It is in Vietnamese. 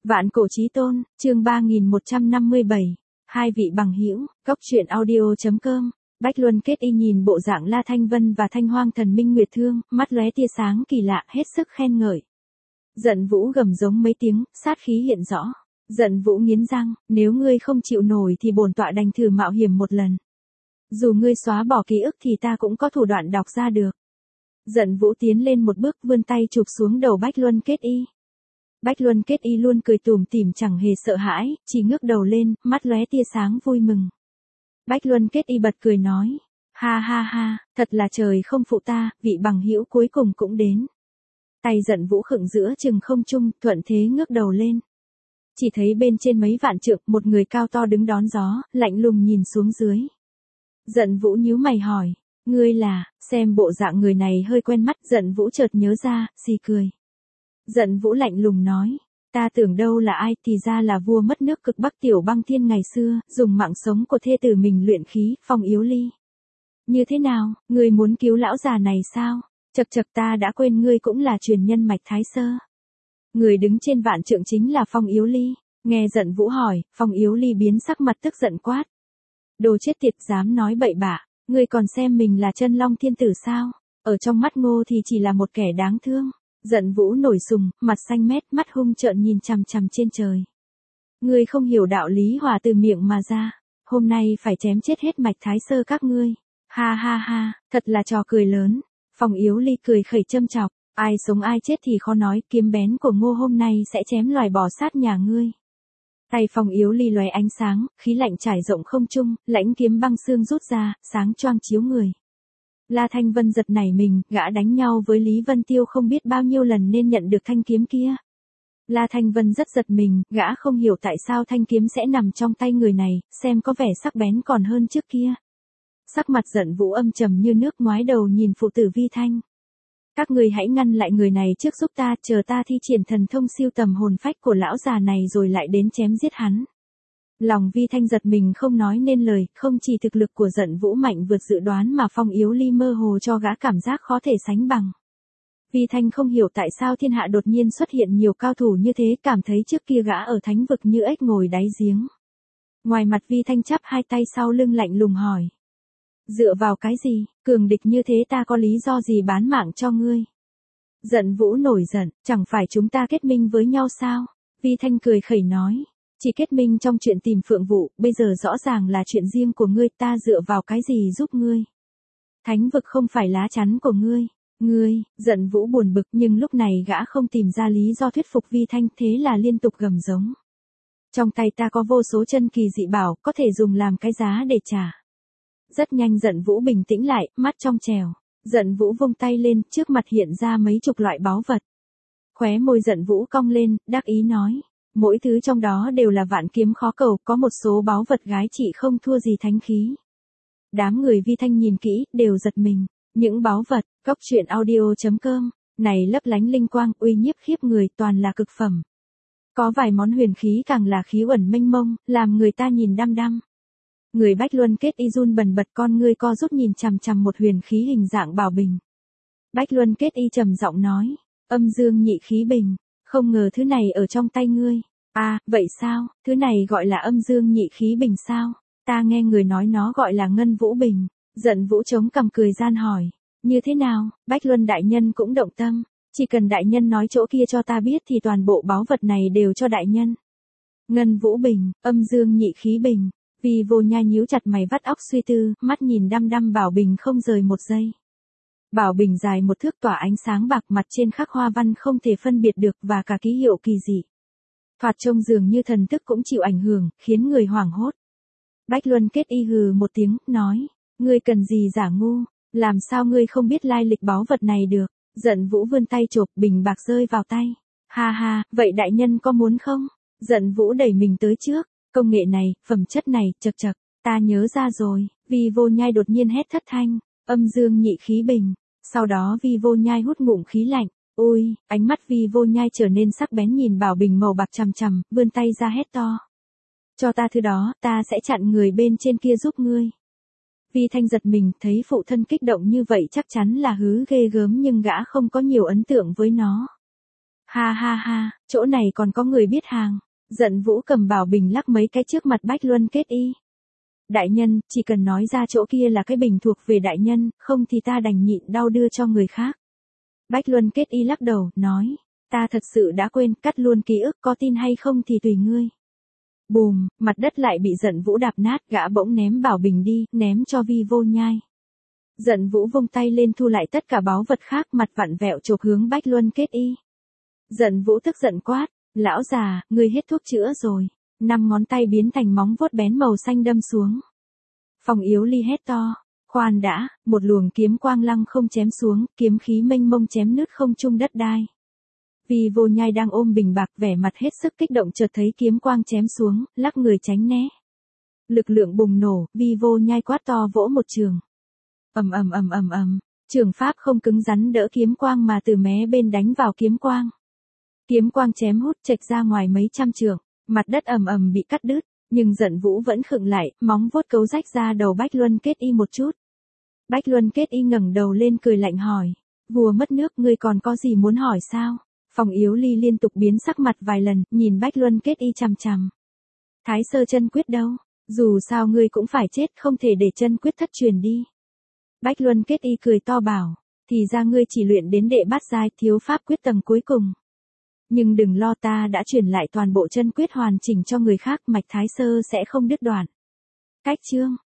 Vạn cổ chí tôn, chương 3157. Hai vị bằng hữu, góc truyện audio.com. Bách Luân Kết Y nhìn bộ dạng La Thanh Vân và Thanh Hoang Thần Minh Nguyệt Thương, mắt lóe tia sáng kỳ lạ, hết sức khen ngợi. Giận Vũ gầm giống mấy tiếng, sát khí hiện rõ. Giận Vũ nghiến răng, nếu ngươi không chịu nổi thì bổn tọa đành thử mạo hiểm một lần. Dù ngươi xóa bỏ ký ức thì ta cũng có thủ đoạn đọc ra được. Giận Vũ tiến lên một bước, vươn tay chụp xuống đầu Bách Luân Kết Y. Bách Luân Kết Y luôn cười tủm tỉm, chẳng hề sợ hãi, chỉ ngước đầu lên, mắt lóe tia sáng vui mừng. Bách Luân Kết Y bật cười nói, ha ha ha, thật là trời không phụ ta, vị bằng hữu cuối cùng cũng đến. Tay Giận Vũ khựng giữa chừng không trung, thuận thế ngước đầu lên. Chỉ thấy bên trên mấy vạn trượng, một người cao to đứng đón gió, lạnh lùng nhìn xuống dưới. Giận Vũ nhíu mày hỏi, ngươi là? Xem bộ dạng người này hơi quen mắt, Giận Vũ chợt nhớ ra, xì cười. Giận Vũ lạnh lùng nói, ta tưởng đâu là ai, thì ra là vua mất nước Cực Bắc Tiểu Băng Thiên ngày xưa, dùng mạng sống của thê tử mình luyện khí, Phong Yếu Ly. Như thế nào, ngươi muốn cứu lão già này sao? Chậc chậc, ta đã quên ngươi cũng là truyền nhân mạch Thái Sơ. Người đứng trên vạn trượng chính là Phong Yếu Ly. Nghe Giận Vũ hỏi, Phong Yếu Ly biến sắc mặt tức giận quát. Đồ chết tiệt, dám nói bậy bạ, ngươi còn xem mình là chân long thiên tử sao? Ở trong mắt Ngô thì chỉ là một kẻ đáng thương. Giận Vũ nổi sùng, mặt xanh mét, mắt hung trợn nhìn chằm chằm trên trời. Ngươi không hiểu đạo lý hòa từ miệng mà ra, hôm nay phải chém chết hết mạch Thái Sơ các ngươi. Ha ha ha, thật là trò cười lớn. Phong Yếu Ly cười khẩy châm chọc, ai sống ai chết thì khó nói, kiếm bén của Ngô hôm nay sẽ chém loài bò sát nhà ngươi. Tay Phong Yếu Ly lóe ánh sáng, khí lạnh trải rộng không trung, lãnh kiếm băng xương rút ra, sáng choang chiếu người. La Thanh Vân giật nảy mình, gã đánh nhau với Lý Vân Tiêu không biết bao nhiêu lần nên nhận được thanh kiếm kia. La Thanh Vân rất giật mình, gã không hiểu tại sao thanh kiếm sẽ nằm trong tay người này, xem có vẻ sắc bén còn hơn trước kia. Sắc mặt Giận Vũ âm trầm như nước, ngoái đầu nhìn phụ tử Vi Thanh. Các người hãy ngăn lại người này trước giúp ta, chờ ta thi triển thần thông siêu tầm hồn phách của lão già này rồi lại đến chém giết hắn. Lòng Vi Thanh giật mình không nói nên lời, không chỉ thực lực của Giận Vũ mạnh vượt dự đoán mà Phong Yếu Ly mơ hồ cho gã cảm giác khó thể sánh bằng. Vi Thanh không hiểu tại sao thiên hạ đột nhiên xuất hiện nhiều cao thủ như thế, cảm thấy trước kia gã ở thánh vực như ếch ngồi đáy giếng. Ngoài mặt Vi Thanh chắp hai tay sau lưng lạnh lùng hỏi. Dựa vào cái gì, cường địch như thế ta có lý do gì bán mạng cho ngươi? Giận Vũ nổi giận, chẳng phải chúng ta kết minh với nhau sao? Vi Thanh cười khẩy nói. Chỉ kết minh trong chuyện tìm Phượng Vũ, bây giờ rõ ràng là chuyện riêng của ngươi, ta dựa vào cái gì giúp ngươi? Thánh vực không phải lá chắn của ngươi. Giận Vũ buồn bực nhưng lúc này gã không tìm ra lý do thuyết phục Vi Thanh, thế là liên tục gầm giống. Trong tay ta có vô số chân kỳ dị bảo, có thể dùng làm cái giá để trả. Rất nhanh Giận Vũ bình tĩnh lại, mắt trong trèo. Giận Vũ vung tay lên, trước mặt hiện ra mấy chục loại báu vật. Khóe môi Giận Vũ cong lên, đắc ý nói. Mỗi thứ trong đó đều là vạn kiếm khó cầu, có một số báu vật gái trị không thua gì thánh khí. Đám người Vi Thanh nhìn kỹ, đều giật mình. Những báu vật, góc truyện audio.com, này lấp lánh linh quang, uy nhiếp khiếp người, toàn là cực phẩm. Có vài món huyền khí càng là khí uẩn mênh mông, làm người ta nhìn đăm đăm. Người Bách Luân Kết Y run bần bật, con ngươi co rút nhìn chằm chằm một huyền khí hình dạng bảo bình. Bách Luân Kết Y trầm giọng nói, âm dương nhị khí bình. Không ngờ thứ này ở trong tay ngươi. À, vậy sao, thứ này gọi là âm dương nhị khí bình sao? Ta nghe người nói nó gọi là ngân vũ bình. Giận Vũ chống cằm cười gian hỏi. Như thế nào, Bách Luân đại nhân cũng động tâm. Chỉ cần đại nhân nói chỗ kia cho ta biết thì toàn bộ báu vật này đều cho đại nhân. Ngân vũ bình, âm dương nhị khí bình. Vi Vô Nhai nhíu chặt mày vắt óc suy tư, mắt nhìn đăm đăm bảo bình không rời một giây. Bảo bình dài một thước tỏa ánh sáng bạc, mặt trên khắc hoa văn không thể phân biệt được và cả ký hiệu kỳ dị. Thoạt trông dường như thần thức cũng chịu ảnh hưởng, khiến người hoảng hốt. Bách Luân Kết Y hừ một tiếng, nói, ngươi cần gì giả ngu, làm sao ngươi không biết lai lịch báu vật này được? Giận Vũ vươn tay chộp, bình bạc rơi vào tay. Ha ha, vậy đại nhân có muốn không? Giận Vũ đẩy mình tới trước, công nghệ này, phẩm chất này, chậc chậc, ta nhớ ra rồi. Vi Vô Nhai đột nhiên hét thất thanh, âm dương nhị khí bình. Sau đó Vi Vô Nhai hút ngụm khí lạnh. Ôi, ánh mắt Vi Vô Nhai trở nên sắc bén nhìn bảo bình màu bạc chằm chằm, vươn tay ra hét to. Cho ta thứ đó, ta sẽ chặn người bên trên kia giúp ngươi. Vi Thanh giật mình, thấy phụ thân kích động như vậy chắc chắn là hứ ghê gớm nhưng gã không có nhiều ấn tượng với nó. Ha ha ha, chỗ này còn có người biết hàng. Giận Vũ cầm bảo bình lắc mấy cái trước mặt Bách Luân Kết Y. Đại nhân, chỉ cần nói ra chỗ kia là cái bình thuộc về đại nhân, không thì ta đành nhịn đau đưa cho người khác. Bách Luân Kết Y lắc đầu, nói, ta thật sự đã quên, cắt luôn ký ức, có tin hay không thì tùy ngươi. Bùm, mặt đất lại bị Giận Vũ đạp nát, gã bỗng ném bảo bình đi, ném cho Vi Vô Nhai. Giận Vũ vung tay lên thu lại tất cả báu vật khác, mặt vặn vẹo chộp hướng Bách Luân Kết Y. Giận Vũ tức giận quát, lão già, ngươi hết thuốc chữa rồi. 5 ngón tay biến thành móng vuốt bén màu xanh đâm xuống. Phong Yếu Ly hét to, khoan đã, một luồng kiếm quang lăng không chém xuống, kiếm khí mênh mông chém nứt không trung đất đai. Vi Vô Nhai đang ôm bình bạc vẻ mặt hết sức kích động chợt thấy kiếm quang chém xuống, lắc người tránh né. Lực lượng bùng nổ, Vi Vô Nhai quát to vỗ một trường. Ầm ầm ầm ầm ầm, trường pháp không cứng rắn đỡ kiếm quang mà từ mé bên đánh vào kiếm quang. Kiếm quang chém hút chệch ra ngoài mấy trăm trượng, mặt đất ầm ầm bị cắt đứt, nhưng Giận Vũ vẫn khựng lại, móng vuốt cấu rách ra đầu Bách Luân Kết Y một chút. Bách Luân Kết Y ngẩng đầu lên cười lạnh hỏi, vua mất nước, ngươi còn có gì muốn hỏi sao? Phong Yếu Ly liên tục biến sắc mặt vài lần, nhìn Bách Luân Kết Y chằm chằm. Thái sơ chân quyết đâu? Dù sao ngươi cũng phải chết, không thể để chân quyết thất truyền đi. Bách Luân Kết Y cười to bảo, thì ra ngươi chỉ luyện đến đệ bát giai, thiếu pháp quyết tầng cuối cùng. Nhưng đừng lo, ta đã truyền lại toàn bộ chân quyết hoàn chỉnh cho người khác, mạch thái sơ sẽ không đứt đoạn. Cách chương